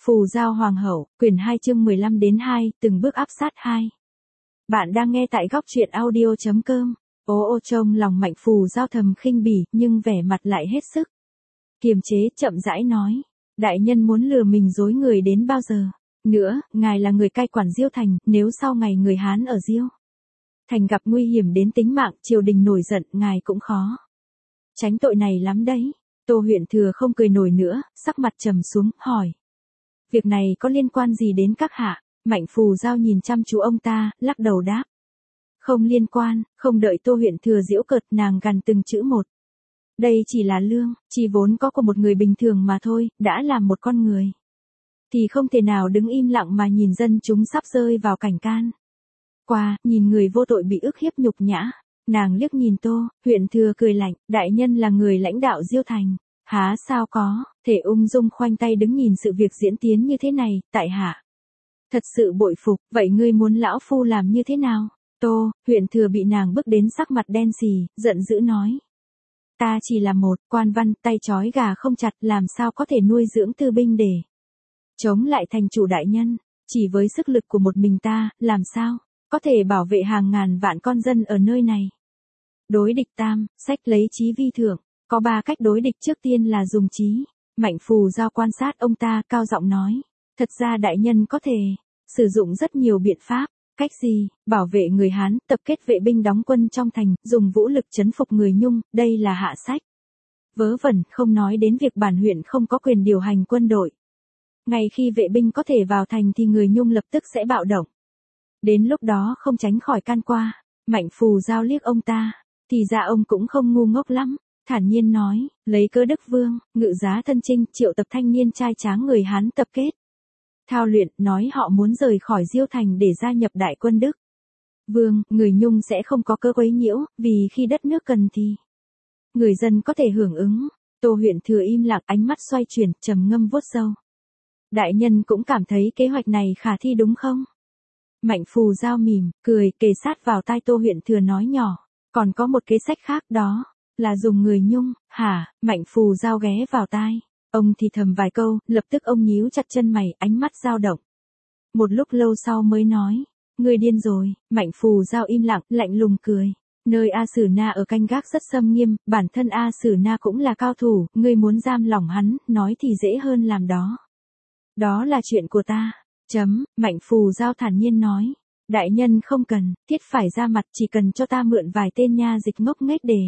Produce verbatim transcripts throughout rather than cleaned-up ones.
Phù Giao Hoàng hậu, quyển hai chương mười lăm đến hai, từng bước áp sát hai. Bạn đang nghe tại góc truyện audio chấm com. Ô ô trông lòng Mạnh Phù Giao thầm khinh bỉ, nhưng vẻ mặt lại hết sức kiềm chế, chậm rãi nói. Đại nhân muốn lừa mình dối người đến bao giờ? Nữa, ngài là người cai quản Diêu Thành, nếu sau ngày người Hán ở Diêu Thành gặp nguy hiểm đến tính mạng, triều đình nổi giận, ngài cũng khó tránh tội này lắm đấy. Tô Huyện Thừa không cười nổi nữa, sắc mặt trầm xuống, hỏi. Việc này có liên quan gì đến các hạ? Mạnh Phù Giao nhìn chăm chú ông ta, lắc đầu đáp. Không liên quan. Không đợi Tô Huyện Thừa giễu cợt, nàng gằn từng chữ một. Đây chỉ là lương, chỉ vốn có của một người bình thường mà thôi, đã làm một con người thì không thể nào đứng im lặng mà nhìn dân chúng sắp rơi vào cảnh can qua, nhìn người vô tội bị ức hiếp nhục nhã. Nàng liếc nhìn Tô Huyện Thừa cười lạnh, đại nhân là người lãnh đạo Diêu Thành, há sao có thể ung dung khoanh tay đứng nhìn sự việc diễn tiến như thế này, tại hạ thật sự bội phục. Vậy ngươi muốn lão phu làm như thế nào? Tô Huyện Thừa bị nàng bức đến sắc mặt đen xì, giận dữ nói. Ta chỉ là một quan văn, tay trói gà không chặt, làm sao có thể nuôi dưỡng tư binh để chống lại thành chủ đại nhân? Chỉ với sức lực của một mình ta, làm sao có thể bảo vệ hàng ngàn vạn con dân ở nơi này? Đối địch tam, sách lấy trí vi thượng. Có ba cách đối địch, trước tiên là dùng trí. Mạnh Phù Giao quan sát ông ta, cao giọng nói. Thật ra đại nhân có thể sử dụng rất nhiều biện pháp. Cách gì? Bảo vệ người Hán, tập kết vệ binh đóng quân trong thành, dùng vũ lực trấn phục người Nhung, đây là hạ sách. Vớ vẩn, không nói đến việc bản huyện không có quyền điều hành quân đội. Ngay khi vệ binh có thể vào thành thì người Nhung lập tức sẽ bạo động. Đến lúc đó không tránh khỏi can qua. Mạnh Phù Giao liếc ông ta. Thì ra ông cũng không ngu ngốc lắm. Thản nhiên nói, lấy cớ Đức Vương, ngự giá thân chinh, triệu tập thanh niên trai tráng người Hán tập kết thao luyện, nói họ muốn rời khỏi Diêu Thành để gia nhập đại quân Đức Vương. Người Nhung sẽ không có cơ quấy nhiễu, vì khi đất nước cần thì người dân có thể hưởng ứng. Tô Huyện Thừa im lặng, ánh mắt xoay chuyển, trầm ngâm vuốt râu. Đại nhân cũng cảm thấy kế hoạch này khả thi đúng không? Mạnh Phù Giao mỉm cười, kề sát vào tai Tô Huyện Thừa nói nhỏ. Còn có một kế sách khác, đó là dùng người Nhung. Hả? Mạnh Phù Giao ghé vào tai ông thì thầm vài câu, lập tức ông nhíu chặt chân mày, ánh mắt dao động. Một lúc lâu sau mới nói, ngươi điên rồi. Mạnh Phù Giao im lặng, lạnh lùng cười. Nơi A Sử Na ở canh gác rất xâm nghiêm, bản thân A Sử Na cũng là cao thủ, ngươi muốn giam lỏng hắn, nói thì dễ hơn làm đó. Đó là chuyện của ta. Chấm. Mạnh Phù Giao thản nhiên nói. Đại nhân không cần thiết phải ra mặt, chỉ cần cho ta mượn vài tên nha dịch ngốc nghếch để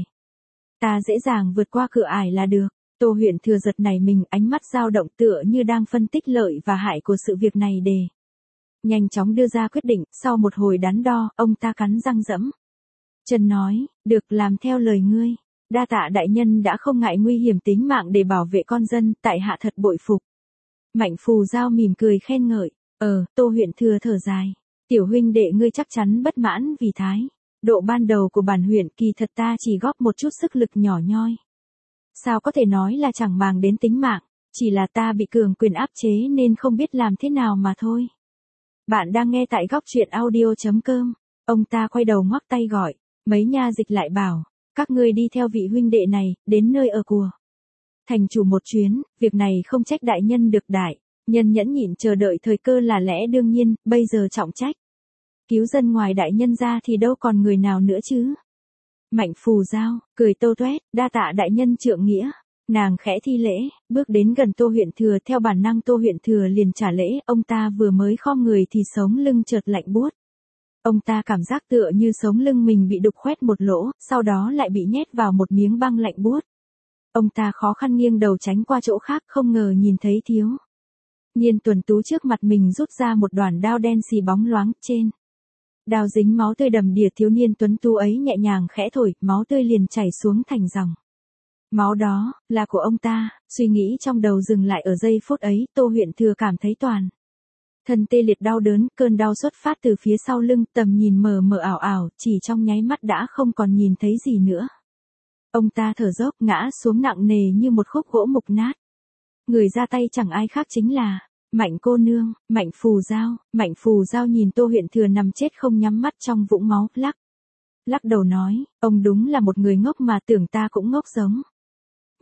ta dễ dàng vượt qua cửa ải là được. Tô Huyện Thừa giật nảy mình, ánh mắt dao động tựa như đang phân tích lợi và hại của sự việc này để nhanh chóng đưa ra quyết định. Sau một hồi đắn đo, ông ta cắn răng dẫm chân nói, được, làm theo lời ngươi. Đa tạ đại nhân đã không ngại nguy hiểm tính mạng để bảo vệ con dân, tại hạ thật bội phục. Mạnh Phù Giao mỉm cười khen ngợi. Ờ, Tô Huyện Thừa thở dài. Tiểu huynh đệ ngươi chắc chắn bất mãn vì thái độ ban đầu của bản huyện, kỳ thật ta chỉ góp một chút sức lực nhỏ nhoi. Sao có thể nói là chẳng màng đến tính mạng, chỉ là ta bị cường quyền áp chế nên không biết làm thế nào mà thôi. Bạn đang nghe tại góc truyện audio chấm com. Ông ta quay đầu ngoắc tay gọi, mấy nha dịch lại bảo, các ngươi đi theo vị huynh đệ này, đến nơi ở của thành chủ một chuyến, việc này không trách đại nhân được, đại nhân nhẫn nhịn chờ đợi thời cơ là lẽ đương nhiên, bây giờ trọng trách cứu dân ngoài đại nhân ra thì đâu còn người nào nữa chứ. Mạnh Phù Giao cười tô toét, đa tạ đại nhân trượng nghĩa. Nàng khẽ thi lễ, bước đến gần Tô Huyện Thừa, theo bản năng Tô Huyện Thừa liền trả lễ. Ông ta vừa mới khom người thì sống lưng chợt lạnh buốt. Ông ta cảm giác tựa như sống lưng mình bị đục khoét một lỗ, sau đó lại bị nhét vào một miếng băng lạnh buốt. Ông ta khó khăn nghiêng đầu tránh qua chỗ khác, không ngờ nhìn thấy thiếu niên tuấn tú trước mặt mình rút ra một đoàn đao đen xì bóng loáng, trên đao dính máu tươi đầm đìa. Thiếu niên tuấn tú ấy nhẹ nhàng khẽ thổi, máu tươi liền chảy xuống thành dòng. Máu đó là của ông ta. Suy nghĩ trong đầu dừng lại ở giây phút ấy. Tô Huyện Thừa cảm thấy toàn thân tê liệt đau đớn, cơn đau xuất phát từ phía sau lưng, tầm nhìn mờ mờ ảo ảo, chỉ trong nháy mắt đã không còn nhìn thấy gì nữa. Ông ta thở dốc, ngã xuống nặng nề như một khúc gỗ mục nát. Người ra tay chẳng ai khác chính là Mạnh cô nương. Mạnh Phù Giao. Mạnh Phù Giao nhìn Tô Huyện Thừa nằm chết không nhắm mắt trong vũng máu, lắc lắc đầu nói, ông đúng là một người ngốc mà, tưởng ta cũng ngốc giống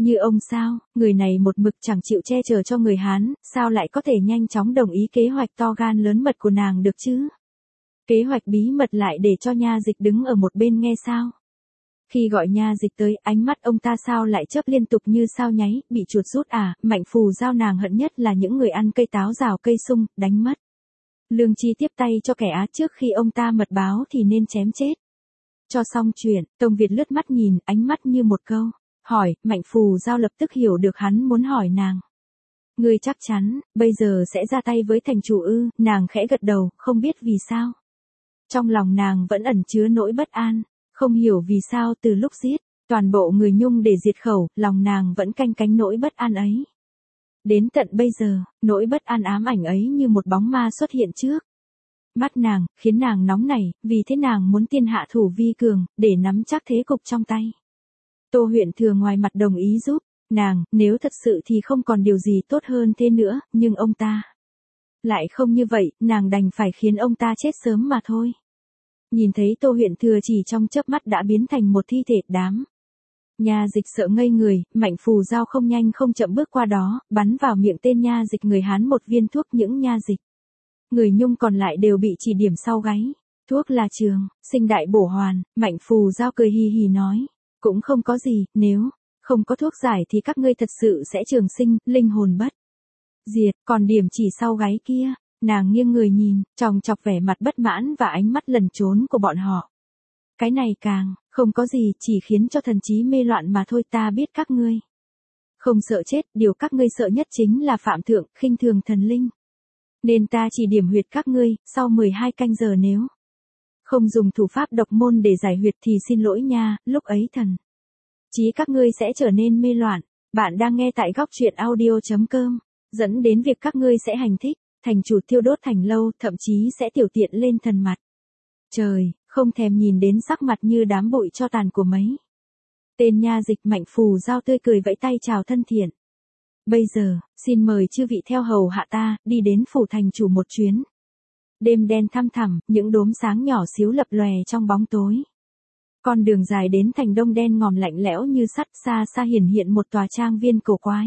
Như ông sao, người này một mực chẳng chịu che chở cho người Hán, sao lại có thể nhanh chóng đồng ý kế hoạch to gan lớn mật của nàng được chứ? Kế hoạch bí mật lại để cho Nha Dịch đứng ở một bên nghe sao? Khi gọi Nha Dịch tới, ánh mắt ông ta sao lại chớp liên tục như sao nháy, bị chuột rút à? Mạnh phù giao nàng hận nhất là những người ăn cây táo rào cây sung, đánh mất lương chi tiếp tay cho kẻ á, trước khi ông ta mật báo thì nên chém chết. Cho xong chuyện, Tông Việt lướt mắt nhìn, ánh mắt như một câu hỏi. Mạnh phù giao lập tức hiểu được hắn muốn hỏi nàng. Ngươi chắc chắn bây giờ sẽ ra tay với thành chủ ư? Nàng khẽ gật đầu, không biết vì sao trong lòng nàng vẫn ẩn chứa nỗi bất an, không hiểu vì sao từ lúc giết toàn bộ người Nhung để diệt khẩu, lòng nàng vẫn canh cánh nỗi bất an ấy. Đến tận bây giờ, nỗi bất an ám ảnh ấy như một bóng ma xuất hiện trước mắt nàng, khiến nàng nóng nảy, vì thế nàng muốn tiên hạ thủ vi cường, để nắm chắc thế cục trong tay. Tô Huyện Thừa ngoài mặt đồng ý giúp nàng, nếu thật sự thì không còn điều gì tốt hơn thế nữa, nhưng ông ta lại không như vậy, nàng đành phải khiến ông ta chết sớm mà thôi. Nhìn thấy Tô Huyện Thừa chỉ trong chớp mắt đã biến thành một thi thể, đám Nha Dịch sợ ngây người, Mạnh phù giao không nhanh không chậm bước qua đó, bắn vào miệng tên Nha Dịch người Hán một viên thuốc. Những Nha Dịch người Nhung còn lại đều bị chỉ điểm sau gáy. Thuốc là trường, sinh đại bổ hoàn. Mạnh phù giao cười hì hì nói. Cũng không có gì, nếu không có thuốc giải thì các ngươi thật sự sẽ trường sinh, linh hồn bất diệt. Còn điểm chỉ sau gáy kia, nàng nghiêng người nhìn, tròng chọc vẻ mặt bất mãn và ánh mắt lẩn trốn của bọn họ. Cái này càng không có gì, chỉ khiến cho thần trí mê loạn mà thôi. Ta biết các ngươi không sợ chết, điều các ngươi sợ nhất chính là phạm thượng, khinh thường thần linh. Nên ta chỉ điểm huyệt các ngươi, sau mười hai canh giờ nếu không dùng thủ pháp độc môn để giải huyệt thì xin lỗi nha, lúc ấy thần trí các ngươi sẽ trở nên mê loạn. Bạn đang nghe tại góc truyện audio chấm com, dẫn đến việc các ngươi sẽ hành thích, thành chủ tiêu đốt thành lâu, thậm chí sẽ tiểu tiện lên thần mặt trời, không thèm nhìn đến sắc mặt như đám bụi tro tàn của mấy tên Nha Dịch. Mạnh phù giao tươi cười vẫy tay chào thân thiện. Bây giờ, xin mời chư vị theo hầu hạ ta, đi đến phủ thành chủ một chuyến. Đêm đen thăm thẳm, những đốm sáng nhỏ xíu lập lòe trong bóng tối. Con đường dài đến thành đông đen ngòm lạnh lẽo như sắt, xa xa hiển hiện một tòa trang viên cổ quái.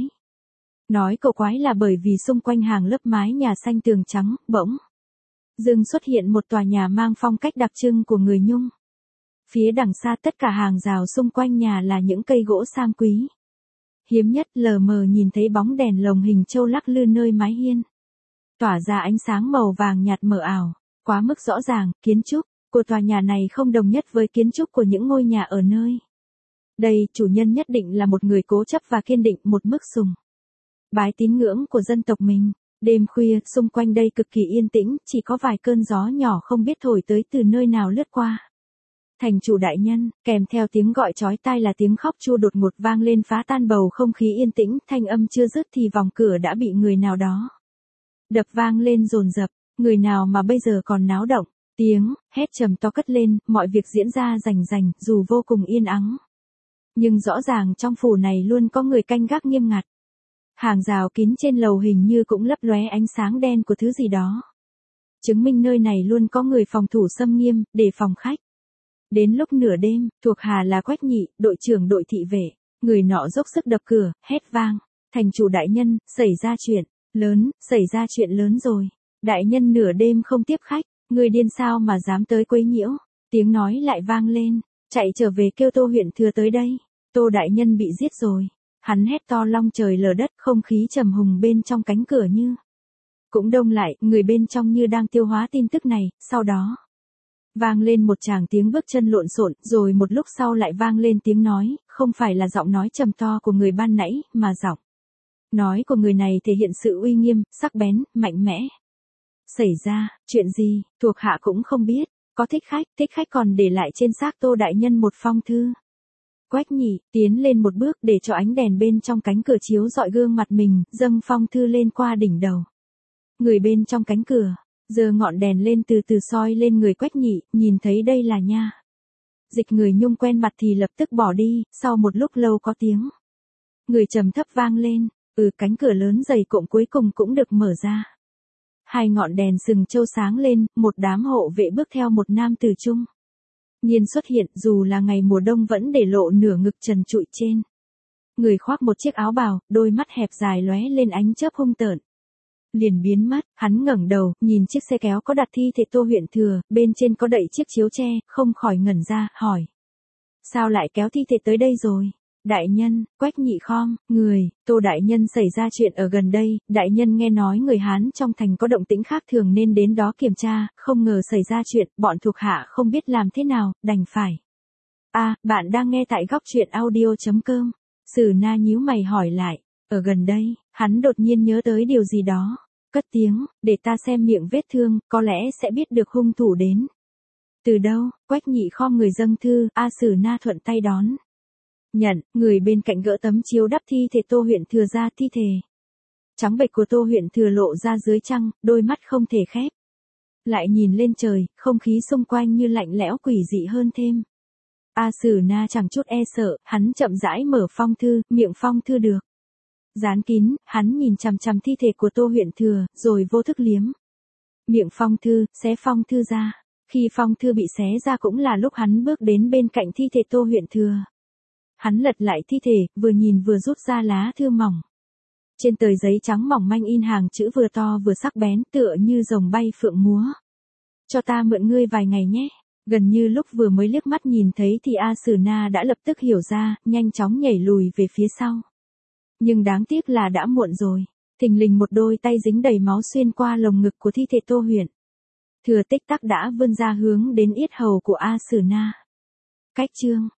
Nói cổ quái là bởi vì xung quanh hàng lớp mái nhà xanh tường trắng, bỗng dưng xuất hiện một tòa nhà mang phong cách đặc trưng của người Nhung. Phía đằng xa tất cả hàng rào xung quanh nhà là những cây gỗ sang quý. Hiếm nhất lờ mờ nhìn thấy bóng đèn lồng hình châu lắc lư nơi mái hiên. Tỏa ra ánh sáng màu vàng nhạt mờ ảo, quá mức rõ ràng. Kiến trúc của tòa nhà này không đồng nhất với kiến trúc của những ngôi nhà ở nơi đây. Chủ nhân nhất định là một người cố chấp và kiên định, một mức sùng bái tín ngưỡng của dân tộc mình. Đêm khuya, xung quanh đây cực kỳ yên tĩnh, chỉ có vài cơn gió nhỏ không biết thổi tới từ nơi nào lướt qua. Thành chủ đại nhân, kèm theo tiếng gọi chói tai là tiếng khóc chua đột ngột vang lên phá tan bầu không khí yên tĩnh. Thanh âm chưa dứt thì vòng cửa đã bị người nào đó đập vang lên dồn dập. Người nào mà bây giờ còn náo động? Tiếng hét trầm to cất lên, mọi việc diễn ra rành rành, dù vô cùng yên ắng. Nhưng rõ ràng trong phủ này luôn có người canh gác nghiêm ngặt. Hàng rào kín trên lầu hình như cũng lấp lóe ánh sáng đen của thứ gì đó. Chứng minh nơi này luôn có người phòng thủ xâm nghiêm, để phòng khách. Đến lúc nửa đêm, thuộc hạ là Quách Nhị, đội trưởng đội thị vệ, người nọ dốc sức đập cửa, hét vang. Thành chủ đại nhân, xảy ra chuyện lớn, xảy ra chuyện lớn rồi. Đại nhân nửa đêm không tiếp khách, người điên sao mà dám tới quấy nhiễu. Tiếng nói lại vang lên, chạy trở về kêu Tô Huyện Thừa tới đây. Tô đại nhân bị giết rồi. Hắn hét to long trời lở đất, không khí trầm hùng bên trong cánh cửa như cũng đông lại, người bên trong như đang tiêu hóa tin tức này. Sau đó vang lên một tràng tiếng bước chân lộn xộn, rồi một lúc sau lại vang lên tiếng nói, không phải là giọng nói trầm to của người ban nãy, mà giọng nói của người này thể hiện sự uy nghiêm, sắc bén, mạnh mẽ. Xảy ra chuyện gì, thuộc hạ cũng không biết. Có thích khách, thích khách còn để lại trên xác Tô đại nhân một phong thư. Quách Nhị tiến lên một bước để cho ánh đèn bên trong cánh cửa chiếu rọi gương mặt mình, dâng phong thư lên qua đỉnh đầu. Người bên trong cánh cửa giơ ngọn đèn lên từ từ soi lên người Quách Nhị, nhìn thấy đây là Nha Dịch người Nhung quen mặt thì lập tức bỏ đi. Sau một lúc lâu có tiếng người trầm thấp vang lên, ừ cánh cửa lớn dày cộm cuối cùng cũng được mở ra. Hai ngọn đèn sừng châu sáng lên, một đám hộ vệ bước theo một nam tử trung nhiên xuất hiện, dù là ngày mùa đông vẫn để lộ nửa ngực trần trụi trên người khoác một chiếc áo bào, đôi mắt hẹp dài lóe lên ánh chớp hung tợn. Liền biến mất, hắn ngẩng đầu, nhìn chiếc xe kéo có đặt thi thể Tô Huyện Thừa, bên trên có đậy chiếc chiếu tre, không khỏi ngẩn ra, hỏi. Sao lại kéo thi thể tới đây rồi? Đại nhân, Quách Nhị khom, người, Tô đại nhân xảy ra chuyện ở gần đây, đại nhân nghe nói người Hán trong thành có động tĩnh khác thường nên đến đó kiểm tra, không ngờ xảy ra chuyện, bọn thuộc hạ không biết làm thế nào, đành phải. À, bạn đang nghe tại góc truyện audio.com. Sử Na nhíu mày hỏi lại, ở gần đây, hắn đột nhiên nhớ tới điều gì đó, cất tiếng, để ta xem miệng vết thương, có lẽ sẽ biết được hung thủ đến. Từ đâu? Quách Nhị khom người dâng thư, A Sử Na thuận tay đón. Nhận, người bên cạnh gỡ tấm chiếu đắp thi thể Tô Huyện Thừa ra thi thể. Trắng bệch của Tô Huyện Thừa lộ ra dưới trăng, đôi mắt không thể khép. Lại nhìn lên trời, không khí xung quanh như lạnh lẽo quỷ dị hơn thêm. A Sử Na chẳng chút e sợ, hắn chậm rãi mở phong thư, miệng phong thư được dán kín, hắn nhìn chằm chằm thi thể của Tô Huyện Thừa, rồi vô thức liếm miệng phong thư, xé phong thư ra. Khi phong thư bị xé ra cũng là lúc hắn bước đến bên cạnh thi thể Tô Huyện Thừa. Hắn lật lại thi thể, vừa nhìn vừa rút ra lá thư mỏng. Trên tờ giấy trắng mỏng manh in hàng chữ vừa to vừa sắc bén, tựa như rồng bay phượng múa. Cho ta mượn ngươi vài ngày nhé. Gần như lúc vừa mới liếc mắt nhìn thấy thì A Sử Na đã lập tức hiểu ra, nhanh chóng nhảy lùi về phía sau. Nhưng đáng tiếc là đã muộn rồi. Thình lình một đôi tay dính đầy máu xuyên qua lồng ngực của thi thể Tô Huyện Thừa tích tắc đã vươn ra hướng đến yết hầu của A Sử Na. Cách chương